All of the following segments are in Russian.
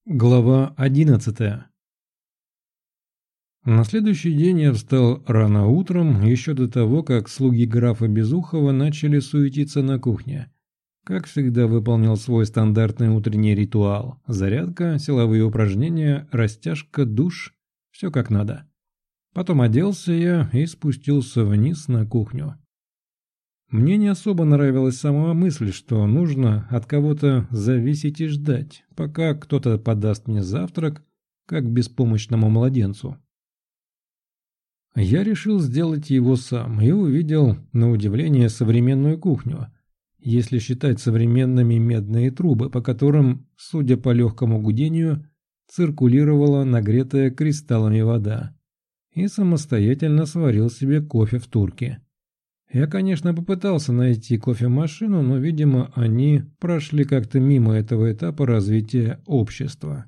Глава 11. На следующий день я встал рано утром, еще до того, как слуги графа Безухова начали суетиться на кухне. Как всегда, выполнил свой стандартный утренний ритуал. Зарядка, силовые упражнения, растяжка, душ. Все как надо. Потом оделся я и спустился вниз на кухню. Мне не особо нравилась сама мысль, что нужно от кого-то зависеть и ждать, пока кто-то подаст мне завтрак, как беспомощному младенцу. Я решил сделать его сам и увидел, на удивление, современную кухню, если считать современными медные трубы, по которым, судя по легкому гудению, циркулировала нагретая кристаллами вода, и самостоятельно сварил себе кофе в турке. Я, конечно, попытался найти кофемашину, но, видимо, они прошли как-то мимо этого этапа развития общества.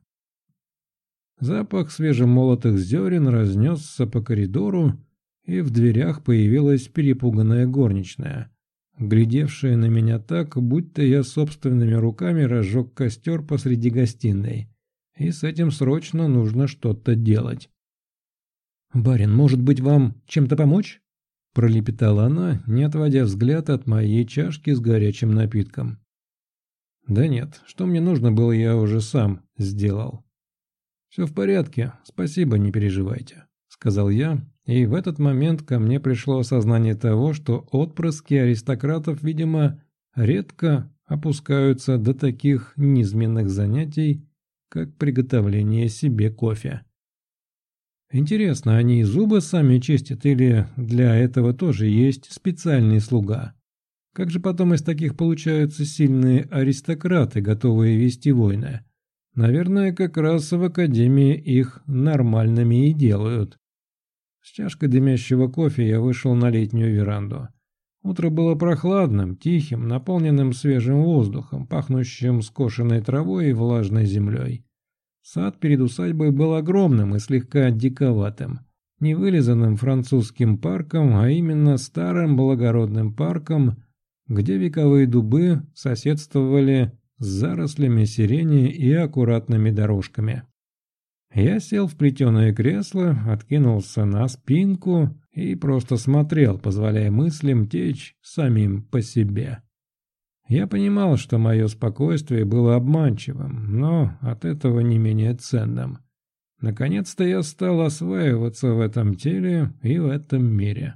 Запах свежемолотых зерен разнесся по коридору, и в дверях появилась перепуганная горничная, глядевшая на меня так, будто я собственными руками разжег костер посреди гостиной, и с этим срочно нужно что-то делать. «Барин, может быть, вам чем-то помочь?» Пролепетала она, не отводя взгляд от моей чашки с горячим напитком. «Да нет, что мне нужно было, я уже сам сделал». «Все в порядке, спасибо, не переживайте», — сказал я, и в этот момент ко мне пришло осознание того, что отпрыски аристократов, видимо, редко опускаются до таких низменных занятий, как приготовление себе кофе. Интересно, они и зубы сами чистят или для этого тоже есть специальный слуга? Как же потом из таких получаются сильные аристократы, готовые вести войны? Наверное, как раз в академии их нормальными и делают. С чашкой дымящего кофе я вышел на летнюю веранду. Утро было прохладным, тихим, наполненным свежим воздухом, пахнущим скошенной травой и влажной землей. Сад перед усадьбой был огромным и слегка диковатым, не вылизанным французским парком, а именно старым благородным парком, где вековые дубы соседствовали с зарослями сирени и аккуратными дорожками. Я сел в плетеное кресло, откинулся на спинку и просто смотрел, позволяя мыслям течь самим по себе. Я понимал, что мое спокойствие было обманчивым, но от этого не менее ценным. Наконец-то я стал осваиваться в этом теле и в этом мире.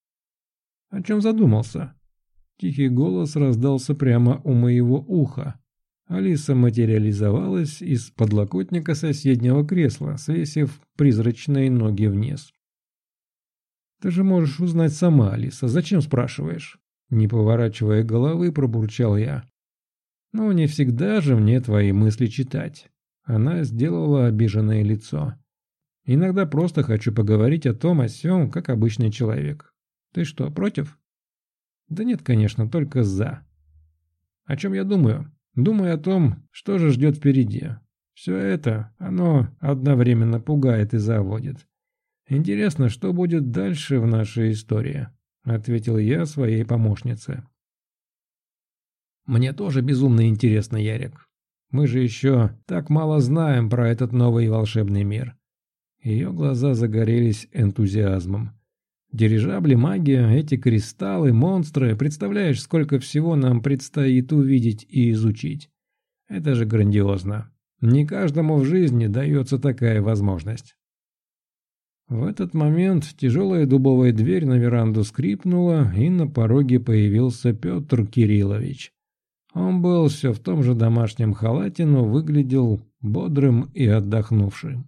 О чем задумался? Тихий голос раздался прямо у моего уха. Алиса материализовалась из подлокотника соседнего кресла, свесив призрачные ноги вниз. «Ты же можешь узнать сама, Алиса, зачем спрашиваешь?» Не поворачивая головы, пробурчал я. «Ну, не всегда же мне твои мысли читать». Она сделала обиженное лицо. «Иногда просто хочу поговорить о том, о сём, как обычный человек. Ты что, против?» «Да нет, конечно, только за». «О чем я думаю?» «Думаю о том, что же ждет впереди. Все это, оно одновременно пугает и заводит. Интересно, что будет дальше в нашей истории?» — ответил я своей помощнице. «Мне тоже безумно интересно, Ярик. Мы же еще так мало знаем про этот новый волшебный мир». Ее глаза загорелись энтузиазмом. «Дирижабли, магия, эти кристаллы, монстры. Представляешь, сколько всего нам предстоит увидеть и изучить. Это же грандиозно. Не каждому в жизни дается такая возможность». В этот момент тяжелая дубовая дверь на веранду скрипнула, и на пороге появился Петр Кириллович. Он был все в том же домашнем халате, но выглядел бодрым и отдохнувшим.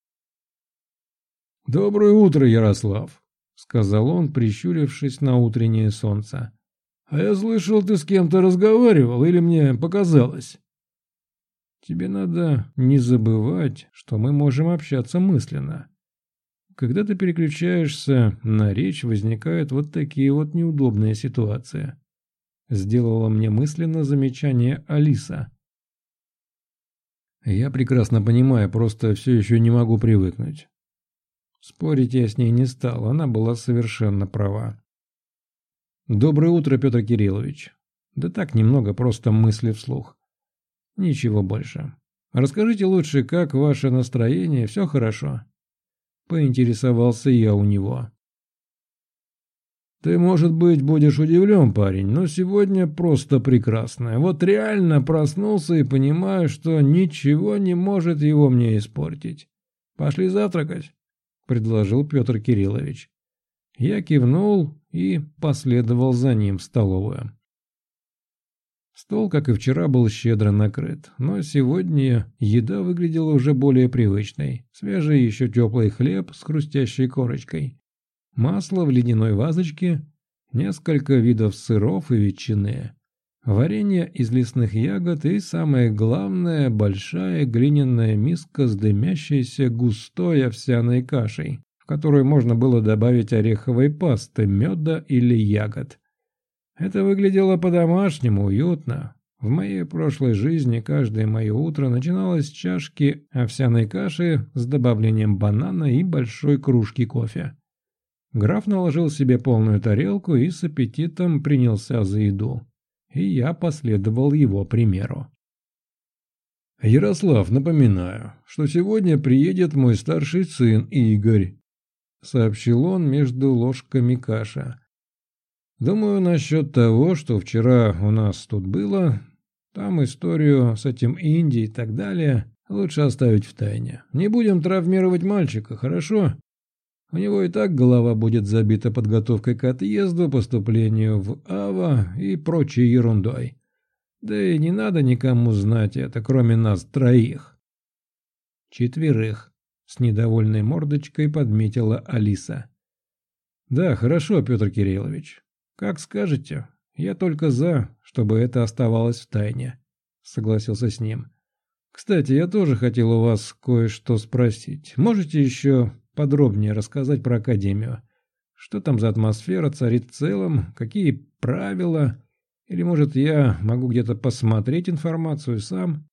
«Доброе утро, Ярослав», — сказал он, прищурившись на утреннее солнце. «А я слышал, ты с кем-то разговаривал, или мне показалось?» «Тебе надо не забывать, что мы можем общаться мысленно. Когда ты переключаешься на речь, возникают вот такие вот неудобные ситуации», — сделала мне мысленно замечание Алиса. «Я прекрасно понимаю, просто все еще не могу привыкнуть». Спорить я с ней не стал, она была совершенно права. «Доброе утро, Петр Кириллович». Да так немного, просто мысли вслух. Ничего больше. Расскажите лучше, как ваше настроение, все хорошо?» Поинтересовался я у него. «Ты, может быть, будешь удивлен, парень, но сегодня просто прекрасно. Вот реально проснулся и понимаю, что ничего не может его мне испортить. Пошли завтракать?» – предложил Петр Кириллович. Я кивнул и последовал за ним в столовую. Стол, как и вчера, был щедро накрыт, но сегодня еда выглядела уже более привычной. Свежий еще теплый хлеб с хрустящей корочкой, масло в ледяной вазочке, несколько видов сыров и ветчины, варенье из лесных ягод и, самое главное, большая глиняная миска с дымящейся густой овсяной кашей, в которую можно было добавить ореховой пасты, меда или ягод. Это выглядело по-домашнему, уютно. В моей прошлой жизни каждое мое утро начиналось с чашки овсяной каши с добавлением банана и большой кружки кофе. Граф наложил себе полную тарелку и с аппетитом принялся за еду. И я последовал его примеру. «Ярослав, напоминаю, что сегодня приедет мой старший сын Игорь», — сообщил он между ложками каши. «Думаю, насчет того, что вчера у нас тут было, там историю с этим Инди и так далее, лучше оставить в тайне. Не будем травмировать мальчика, хорошо? У него и так голова будет забита подготовкой к отъезду, поступлению в АВА и прочей ерундой. Да и не надо никому знать это, кроме нас троих». «4», с недовольной мордочкой подметила Алиса. «Да, хорошо, Петр Кириллович. Как скажете. Я только за, чтобы это оставалось в тайне», — согласился с ним. «Кстати, я тоже хотел у вас кое-что спросить. Можете еще подробнее рассказать про Академию? Что там за атмосфера царит в целом? Какие правила? Или, может, я могу где-то посмотреть информацию сам?»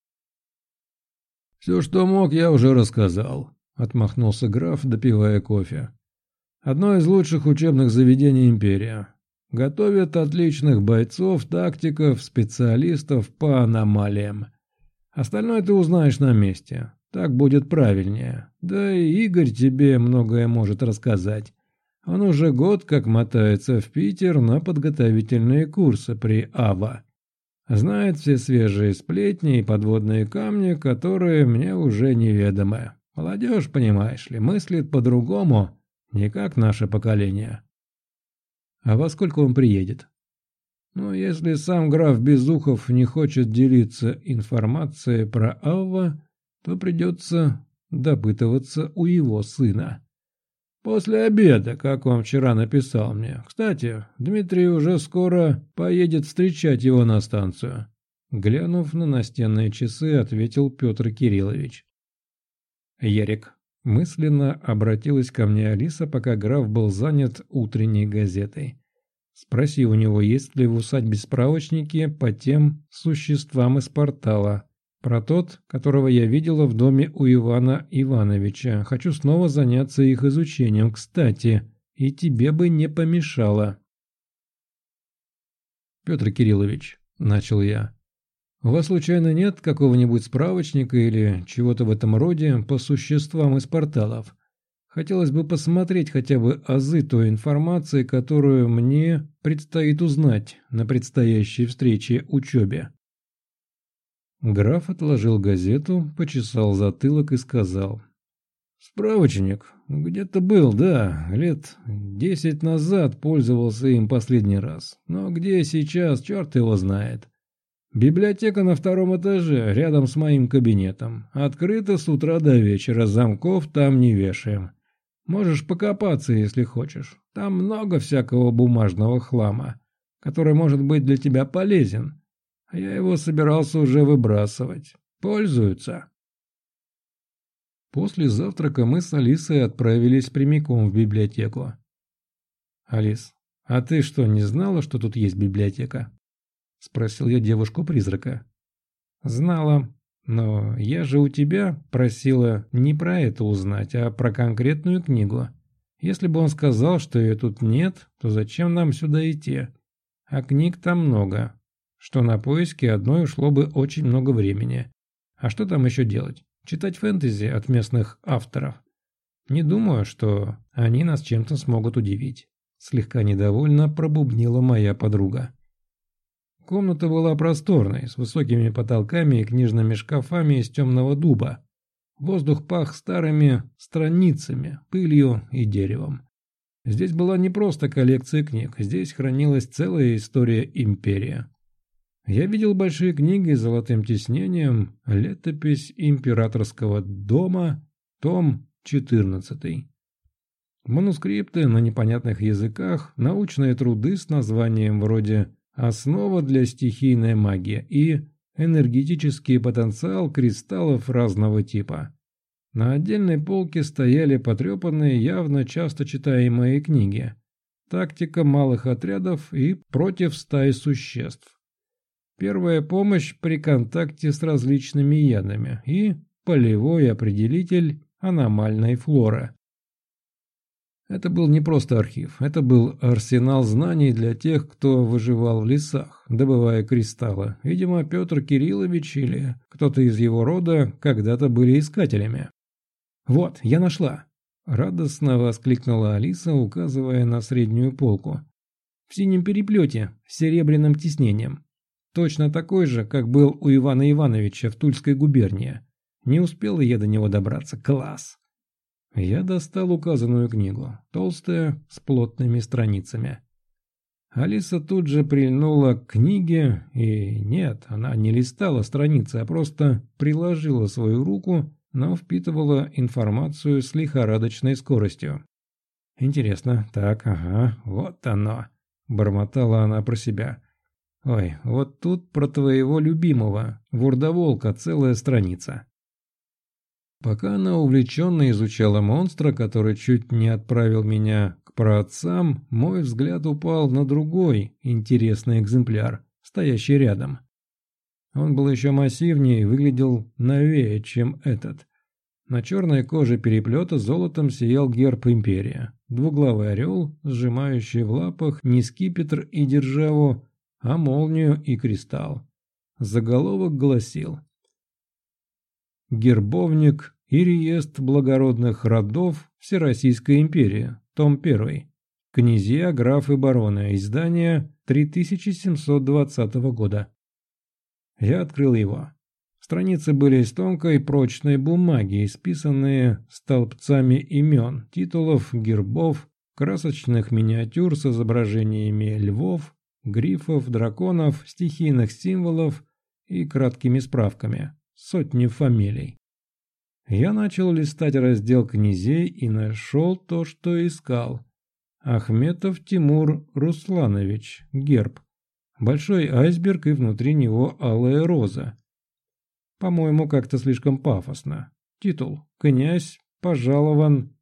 «Все, что мог, я уже рассказал», — отмахнулся граф, допивая кофе. «Одно из лучших учебных заведений империи. Готовят отличных бойцов, тактиков, специалистов по аномалиям. Остальное ты узнаешь на месте. Так будет правильнее. Да и Игорь тебе многое может рассказать. Он уже год как мотается в Питер на подготовительные курсы при АВА. Знает все свежие сплетни и подводные камни, которые мне уже неведомы. Молодежь, понимаешь ли, мыслит по-другому, не как наше поколение». «А во сколько он приедет?» «Ну, если сам граф Безухов не хочет делиться информацией про Авва, то придется допытываться у его сына. После обеда, как он вчера написал мне. Кстати, Дмитрий уже скоро поедет встречать его на станцию». Глянув на настенные часы, ответил Петр Кириллович. «Ярик». Мысленно обратилась ко мне Алиса, пока граф был занят утренней газетой. «Спроси у него, есть ли в усадьбе справочники по тем существам из портала. Про тот, которого я видела в доме у Ивана Ивановича. Хочу снова заняться их изучением, кстати, и тебе бы не помешало». «Петр Кириллович», — начал я, — «у вас случайно нет какого-нибудь справочника или чего-то в этом роде по существам из порталов? Хотелось бы посмотреть хотя бы азы той информации, которую мне предстоит узнать на предстоящей встрече учебе». Граф отложил газету, почесал затылок и сказал: «Справочник. Где-то был, да. Лет 10 назад пользовался им последний раз. Но где сейчас, черт его знает. Библиотека на 2-м этаже, рядом с моим кабинетом. Открыта с утра до вечера, замков там не вешаем. Можешь покопаться, если хочешь. Там много всякого бумажного хлама, который может быть для тебя полезен. А я его собирался уже выбрасывать. Пользуются». После завтрака мы с Алисой отправились прямиком в библиотеку. «Алис, а ты что, не знала, что тут есть библиотека?» — спросил я девушку-призрака. «Знала, но я же у тебя просила не про это узнать, а про конкретную книгу. Если бы он сказал, что ее тут нет, то зачем нам сюда идти? А книг там много, что на поиски одной ушло бы очень много времени. А что там еще делать? Читать фэнтези от местных авторов? Не думаю, что они нас чем-то смогут удивить. Слегка недовольно пробубнила моя подруга. Комната была просторной, с высокими потолками и книжными шкафами из темного дуба. Воздух пах старыми страницами, пылью и деревом. Здесь была не просто коллекция книг, здесь хранилась целая история империи. Я видел большие книги с золотым тиснением, летопись императорского дома, том 14. Манускрипты на непонятных языках, научные труды с названием вроде «Основа для стихийной магии» и «Энергетический потенциал кристаллов разного типа». На отдельной полке стояли потрепанные, явно часто читаемые книги «Тактика малых отрядов» и «Против стаи существ». Первая помощь при контакте с различными ядами и полевой определитель аномальной флоры. Это был не просто архив, это был арсенал знаний для тех, кто выживал в лесах, добывая кристаллы. Видимо, Петр Кириллович или кто-то из его рода когда-то были искателями. «Вот, я нашла!» – радостно воскликнула Алиса, указывая на среднюю полку. «В синем переплете, с серебряным тиснением. Точно такой же, как был у Ивана Ивановича в Тульской губернии. Не успела я до него добраться. Класс!» Я достал указанную книгу, толстая, с плотными страницами. Алиса тут же прильнула к книге, и нет, она не листала страницы, а просто приложила свою руку, но впитывала информацию с лихорадочной скоростью. «Интересно, так, ага, вот оно», – бормотала она про себя. «Ой, вот тут про твоего любимого, Вурдоволка, целая страница». Пока она увлеченно изучала монстра, который чуть не отправил меня к праотцам, мой взгляд упал на другой интересный экземпляр, стоящий рядом. Он был еще массивнее и выглядел новее, чем этот. На черной коже переплета золотом сиял герб империи. Двуглавый орел, сжимающий в лапах не скипетр и державу, а молнию и кристалл. Заголовок гласил: «Гербовник и реестр благородных родов Всероссийской империи, том 1. Князья, графы, бароны. Издание 3720 года». Я открыл его. Страницы были из тонкой прочной бумаги, исписанные столбцами имен, титулов, гербов, красочных миниатюр с изображениями львов, грифов, драконов, стихийных символов и краткими справками. Сотни фамилий. Я начал листать раздел князей и нашел то, что искал. Ахметов Тимур Русланович, герб. Большой айсберг и внутри него алая роза. По-моему, как-то слишком пафосно. Титул: «Князь пожалован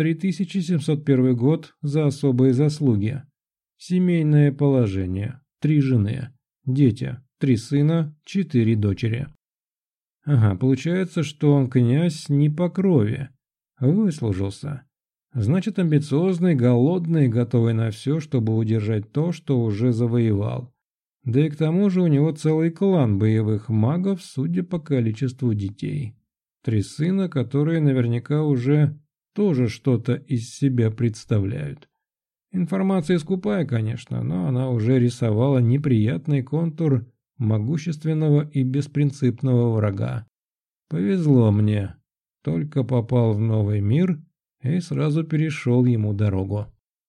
3701 год за особые заслуги». Семейное положение: 3 жены. Дети: 3 сына, 4 дочери. Ага, получается, что он князь не по крови. Выслужился. Значит, амбициозный, голодный, готовый на все, чтобы удержать то, что уже завоевал. Да и к тому же у него целый клан боевых магов, судя по количеству детей. 3 сына, которые наверняка уже тоже что-то из себя представляют. Информация скупая, конечно, но она уже рисовала неприятный контур могущественного и беспринципного врага. Повезло мне. Только попал в новый мир и сразу перешел ему дорогу.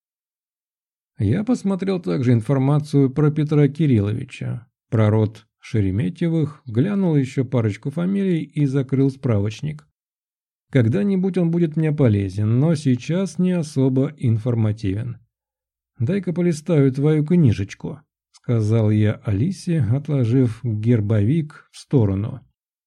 Я посмотрел также информацию про Петра Кирилловича, про род Шереметьевых, глянул еще парочку фамилий и закрыл справочник. Когда-нибудь он будет мне полезен, но сейчас не особо информативен. «Дай-ка полистаю твою книжечку», — сказал я Алисе, отложив гербовик в сторону.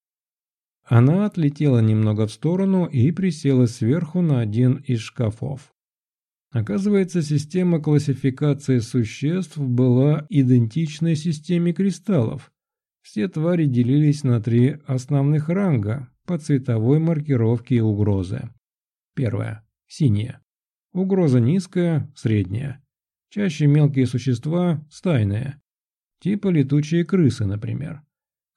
Она отлетела немного в сторону и присела сверху на один из шкафов. Оказывается, система классификации существ была идентичной системе кристаллов. Все твари делились на 3 основных ранга по цветовой маркировке и угрозы. Первая – синяя. Угроза низкая, средняя. Чаще мелкие существа, стайные. Типа летучие крысы, например.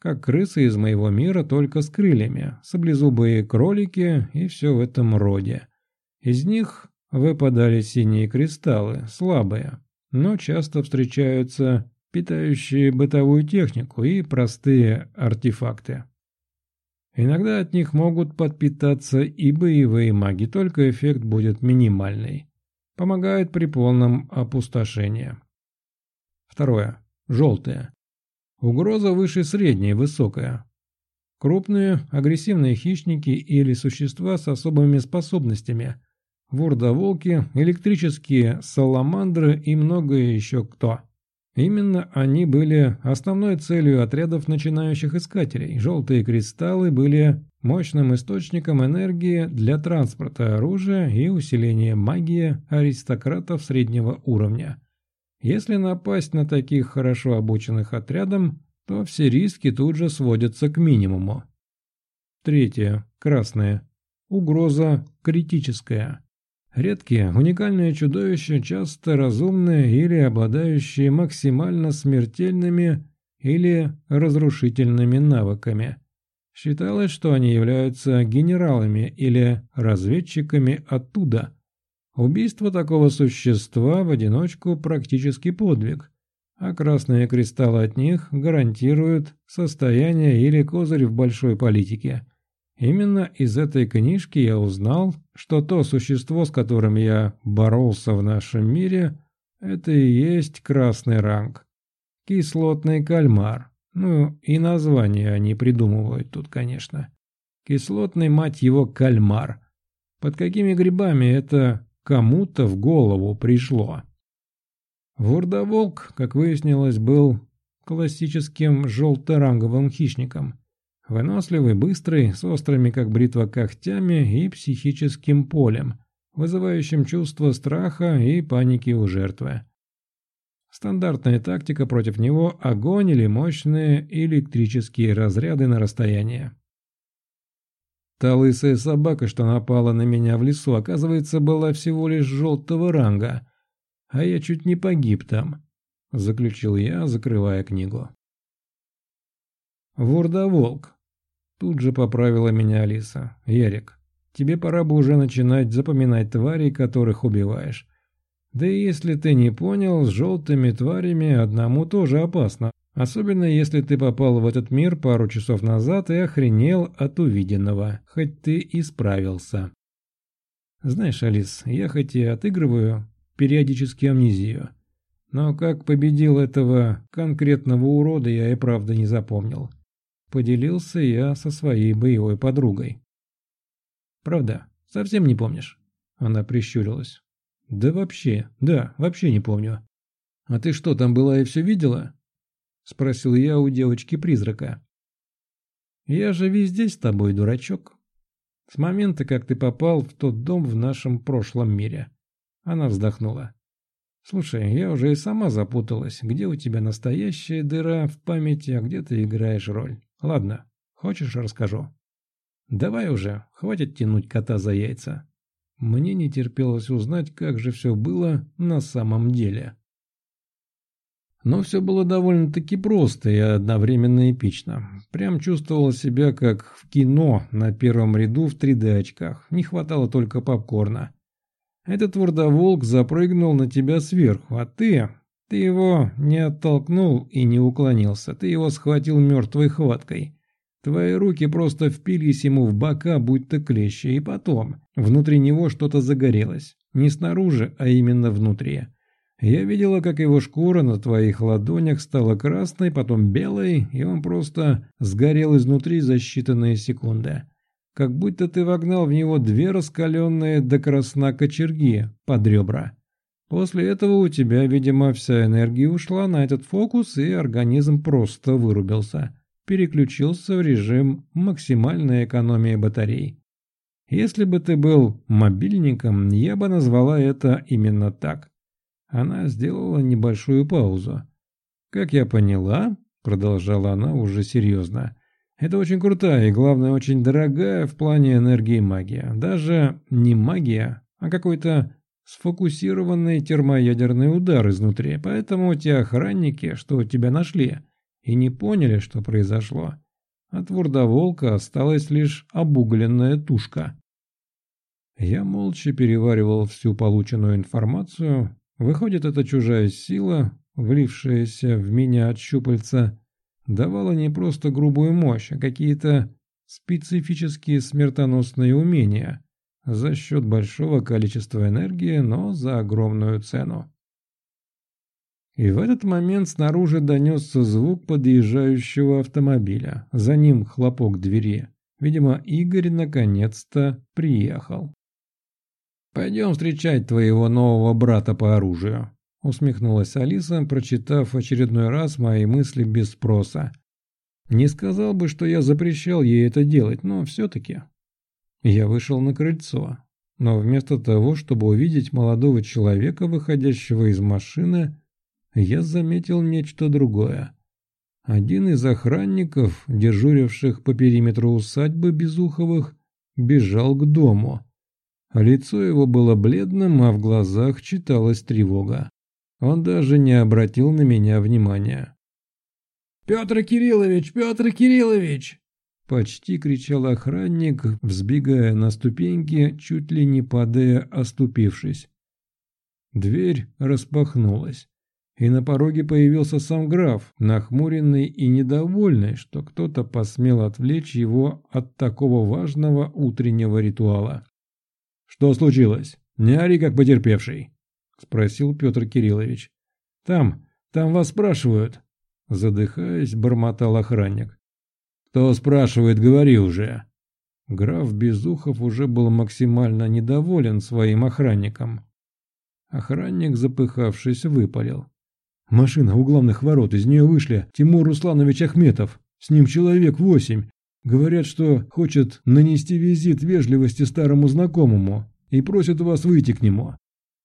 как крысы из моего мира, только с крыльями, саблезубые кролики и все в этом роде. Из них выпадали синие кристаллы, слабые, но часто встречаются питающие бытовую технику и простые артефакты. Иногда от них могут подпитаться и боевые маги, только эффект будет минимальный. Помогает при полном опустошении. Второе. Желтые. Угроза выше средней, высокая. Крупные, агрессивные хищники или существа с особыми способностями. Вурдоволки, электрические саламандры и многое еще кто. Именно они были основной целью отрядов начинающих искателей. Желтые кристаллы были мощным источником энергии для транспорта оружия и усиления магии аристократов среднего уровня. Если напасть на таких хорошо обученных отрядом, то все риски тут же сводятся к минимуму. Третье. Красные. Угроза критическая. Редкие, уникальные чудовища, часто разумные или обладающие максимально смертельными или разрушительными навыками. Считалось, что они являются генералами или разведчиками оттуда. Убийство такого существа в одиночку практически подвиг, а красные кристаллы от них гарантируют состояние или козырь в большой политике. Именно из этой книжки я узнал, что то существо, с которым я боролся в нашем мире, это и есть красный ранг. Кислотный кальмар. Ну, и название они придумывают тут, конечно. Кислотный, мать его, кальмар. Под какими грибами это кому-то в голову пришло? Вурдоволк, как выяснилось, был классическим желторанговым хищником. Выносливый, быстрый, с острыми как бритва когтями и психическим полем, вызывающим чувство страха и паники у жертвы. Стандартная тактика против него – огонь или мощные электрические разряды на расстояние. Та лысая собака, что напала на меня в лесу, оказывается, была всего лишь желтого ранга, а я чуть не погиб там, заключил я, закрывая книгу. Вурдоволк. Тут же поправила меня Алиса. Ярик, тебе пора бы уже начинать запоминать тварей, которых убиваешь. Да и если ты не понял, с желтыми тварями одному тоже опасно. Особенно если ты попал в этот мир пару часов назад и охренел от увиденного, хоть ты и справился. Знаешь, Алис, я хоть и отыгрываю периодически амнезию, но как победил этого конкретного урода, я и правда не запомнил. Поделился я со своей боевой подругой. «Правда? Совсем не помнишь?» Она прищурилась. «Да, вообще не помню». «А ты что, там была и все видела?» Спросил я у девочки-призрака. «Я же везде с тобой, дурачок. С момента, как ты попал в тот дом в нашем прошлом мире». Она вздохнула. «Слушай, я уже и сама запуталась, где у тебя настоящая дыра в памяти, а где ты играешь роль. Ладно, хочешь, расскажу?» «Давай уже, хватит тянуть кота за яйца». Мне не терпелось узнать, как же все было на самом деле. Но все было довольно-таки просто и одновременно эпично. Прям чувствовал себя как в кино на первом ряду в 3D-очках. Не хватало только попкорна. Этот вурдоволк запрыгнул на тебя сверху, а ты его не оттолкнул и не уклонился. Ты его схватил мертвой хваткой. Твои руки просто впились ему в бока, будто клещи, и потом внутри него что-то загорелось. Не снаружи, а именно внутри. Я видела, как его шкура на твоих ладонях стала красной, потом белой, и он просто сгорел изнутри за считанные секунды. Как будто ты вогнал в него 2 раскаленные до красна кочерги под ребра. После этого у тебя, видимо, вся энергия ушла на этот фокус, и организм просто вырубился. Переключился в режим максимальной экономии батарей. Если бы ты был мобильником, я бы назвала это именно так. Она сделала небольшую паузу. «Как я поняла», — продолжала она уже серьезно, — «это очень крутая и, главное, очень дорогая в плане энергии магия. Даже не магия, а какой-то сфокусированный термоядерный удар изнутри. Поэтому те охранники, что тебя нашли, и не поняли, что произошло. От вурдоволка осталась лишь обугленная тушка. Я молча переваривал всю полученную информацию. Выходит, эта чужая сила, влившаяся в меня от щупальца, давала не просто грубую мощь, а какие-то специфические смертоносные умения за счет большого количества энергии, но за огромную цену. И в этот момент снаружи донесся звук подъезжающего автомобиля. За ним хлопок двери. Видимо, Игорь наконец-то приехал. «Пойдем встречать твоего нового брата по оружию», — усмехнулась Алиса, прочитав в очередной раз мои мысли без спроса. Не сказал бы, что я запрещал ей это делать, но все-таки. Я вышел на крыльцо, но вместо того, чтобы увидеть молодого человека, выходящего из машины, я заметил нечто другое. Один из охранников, дежуривших по периметру усадьбы Безуховых, бежал к дому. Лицо его было бледным, а в глазах читалась тревога. Он даже не обратил на меня внимания. «Петр Кириллович! Петр Кириллович!» Почти кричал охранник, взбегая на ступеньки, чуть ли не падая, оступившись. Дверь распахнулась, и на пороге появился сам граф, нахмуренный и недовольный, что кто-то посмел отвлечь его от такого важного утреннего ритуала. «Что случилось? Не ори, как потерпевший», — спросил Петр Кириллович. Там вас спрашивают», — задыхаясь, бормотал охранник. «Кто спрашивает, говори уже». Граф Безухов уже был максимально недоволен своим охранником. Охранник, запыхавшись, выпалил. «Машина у главных ворот, из нее вышли Тимур Русланович Ахметов, с ним человек 8. Говорят, что хочет нанести визит вежливости старому знакомому и просит вас выйти к нему».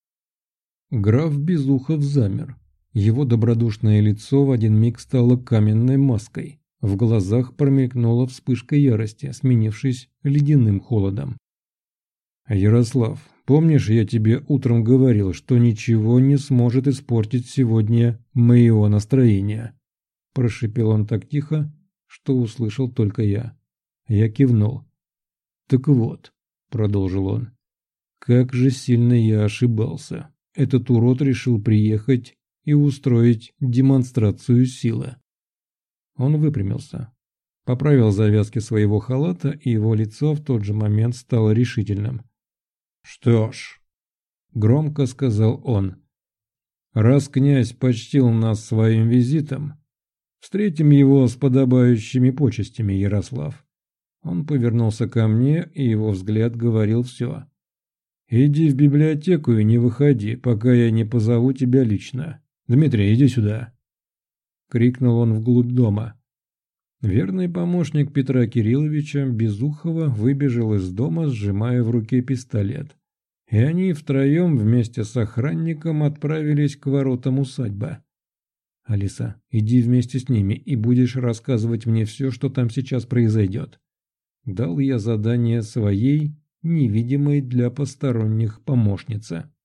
Граф Безухов замер. Его добродушное лицо в один миг стало каменной маской. В глазах промелькнула вспышка ярости, сменившись ледяным холодом. «Ярослав, помнишь, я тебе утром говорил, что ничего не сможет испортить сегодня моего настроения?» Прошипел он так тихо, что услышал только я. Я кивнул. «Так вот», — продолжил он, — «как же сильно я ошибался. Этот урод решил приехать и устроить демонстрацию силы». Он выпрямился, поправил завязки своего халата, и его лицо в тот же момент стало решительным. «Что ж», — громко сказал он, — «раз князь почтил нас своим визитом, встретим его с подобающими почестями, Ярослав». Он повернулся ко мне, и его взгляд говорил все. «Иди в библиотеку и не выходи, пока я не позову тебя лично. Дмитрий, иди сюда!» — крикнул он вглубь дома. Верный помощник Петра Кирилловича Безухова выбежал из дома, сжимая в руке пистолет. И они втроем вместе с охранником отправились к воротам усадьбы. «Алиса, иди вместе с ними и будешь рассказывать мне все, что там сейчас произойдет». Дал я задание своей, невидимой для посторонних помощнице.